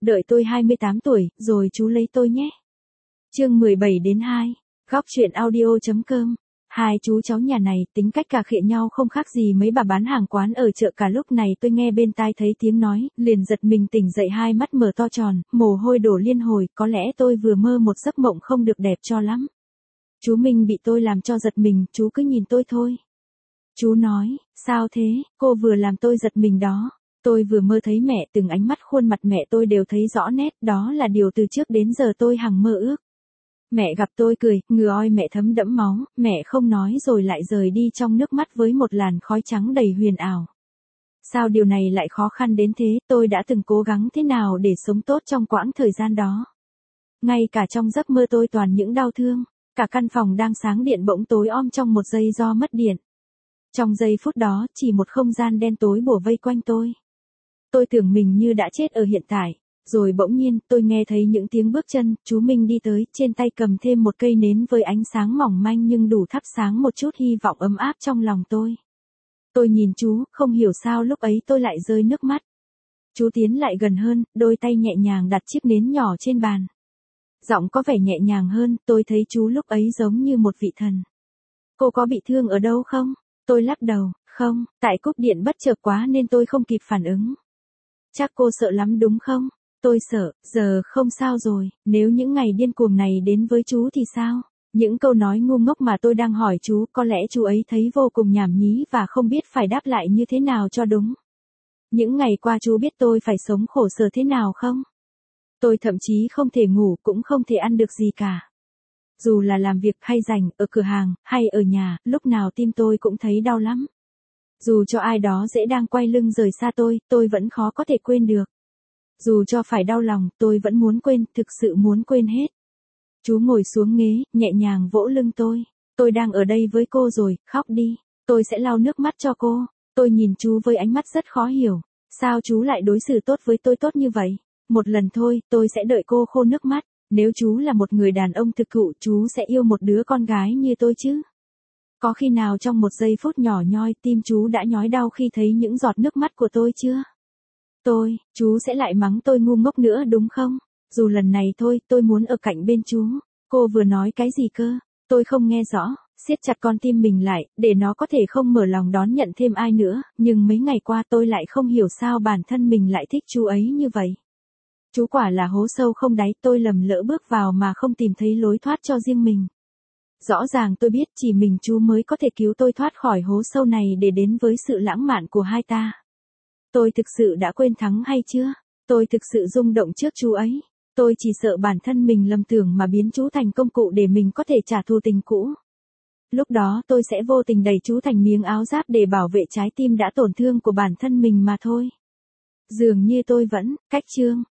đợi tôi 28 tuổi, rồi chú lấy tôi nhé. Chương 17-2, Góc truyện audio.com. Hai chú cháu nhà này tính cách cà khịa nhau không khác gì mấy bà bán hàng quán ở chợ cả. Lúc này tôi nghe bên tai thấy tiếng nói, liền giật mình tỉnh dậy, hai mắt mở to tròn, mồ hôi đổ liên hồi, có lẽ tôi vừa mơ một giấc mộng không được đẹp cho lắm. Chú Minh bị tôi làm cho giật mình, chú cứ nhìn tôi thôi. Chú nói, sao thế, cô vừa làm tôi giật mình đó. Tôi vừa mơ thấy mẹ, từng ánh mắt khuôn mặt mẹ tôi đều thấy rõ nét, đó là điều từ trước đến giờ tôi hằng mơ ước. Mẹ gặp tôi cười, ngừ oi mẹ thấm đẫm máu, mẹ không nói rồi lại rời đi trong nước mắt với một làn khói trắng đầy huyền ảo. Sao điều này lại khó khăn đến thế, tôi đã từng cố gắng thế nào để sống tốt trong quãng thời gian đó. Ngay cả trong giấc mơ tôi toàn những đau thương, cả căn phòng đang sáng điện bỗng tối om trong một giây do mất điện. Trong giây phút đó, chỉ một không gian đen tối bủa vây quanh tôi. Tôi tưởng mình như đã chết ở hiện tại. Rồi bỗng nhiên, tôi nghe thấy những tiếng bước chân, chú Minh đi tới, trên tay cầm thêm một cây nến với ánh sáng mỏng manh nhưng đủ thắp sáng một chút hy vọng ấm áp trong lòng tôi. Tôi nhìn chú, không hiểu sao lúc ấy tôi lại rơi nước mắt. Chú tiến lại gần hơn, đôi tay nhẹ nhàng đặt chiếc nến nhỏ trên bàn. Giọng có vẻ nhẹ nhàng hơn, tôi thấy chú lúc ấy giống như một vị thần. Cô có bị thương ở đâu không? Tôi lắc đầu, không, tại cúp điện bất chợt quá nên tôi không kịp phản ứng. Chắc cô sợ lắm đúng không? Tôi sợ, giờ không sao rồi, nếu những ngày điên cuồng này đến với chú thì sao? Những câu nói ngu ngốc mà tôi đang hỏi chú, có lẽ chú ấy thấy vô cùng nhảm nhí và không biết phải đáp lại như thế nào cho đúng. Những ngày qua chú biết tôi phải sống khổ sở thế nào không? Tôi thậm chí không thể ngủ, cũng không thể ăn được gì cả. Dù là làm việc hay rảnh, ở cửa hàng, hay ở nhà, lúc nào tim tôi cũng thấy đau lắm. Dù cho ai đó dễ đang quay lưng rời xa tôi vẫn khó có thể quên được. Dù cho phải đau lòng, tôi vẫn muốn quên, thực sự muốn quên hết. Chú ngồi xuống ghế, nhẹ nhàng vỗ lưng tôi. Tôi đang ở đây với cô rồi, khóc đi. Tôi sẽ lau nước mắt cho cô. Tôi nhìn chú với ánh mắt rất khó hiểu. Sao chú lại đối xử tốt với tôi tốt như vậy? Một lần thôi, tôi sẽ đợi cô khô nước mắt. Nếu chú là một người đàn ông thực thụ, chú sẽ yêu một đứa con gái như tôi chứ? Có khi nào trong một giây phút nhỏ nhoi, tim chú đã nhói đau khi thấy những giọt nước mắt của tôi chưa? Chú sẽ lại mắng tôi ngu ngốc nữa đúng không? Dù lần này thôi, tôi muốn ở cạnh bên chú. Cô vừa nói cái gì cơ? Tôi không nghe rõ, siết chặt con tim mình lại, để nó có thể không mở lòng đón nhận thêm ai nữa, nhưng mấy ngày qua tôi lại không hiểu sao bản thân mình lại thích chú ấy như vậy. Chú quả là hố sâu không đáy, tôi lầm lỡ bước vào mà không tìm thấy lối thoát cho riêng mình. Rõ ràng tôi biết chỉ mình chú mới có thể cứu tôi thoát khỏi hố sâu này để đến với sự lãng mạn của hai ta. Tôi thực sự đã quên thắng hay chưa? Tôi thực sự rung động trước chú ấy. Tôi chỉ sợ bản thân mình lầm tưởng mà biến chú thành công cụ để mình có thể trả thù tình cũ. Lúc đó tôi sẽ vô tình đẩy chú thành miếng áo giáp để bảo vệ trái tim đã tổn thương của bản thân mình mà thôi. Dường như tôi vẫn, cách chương.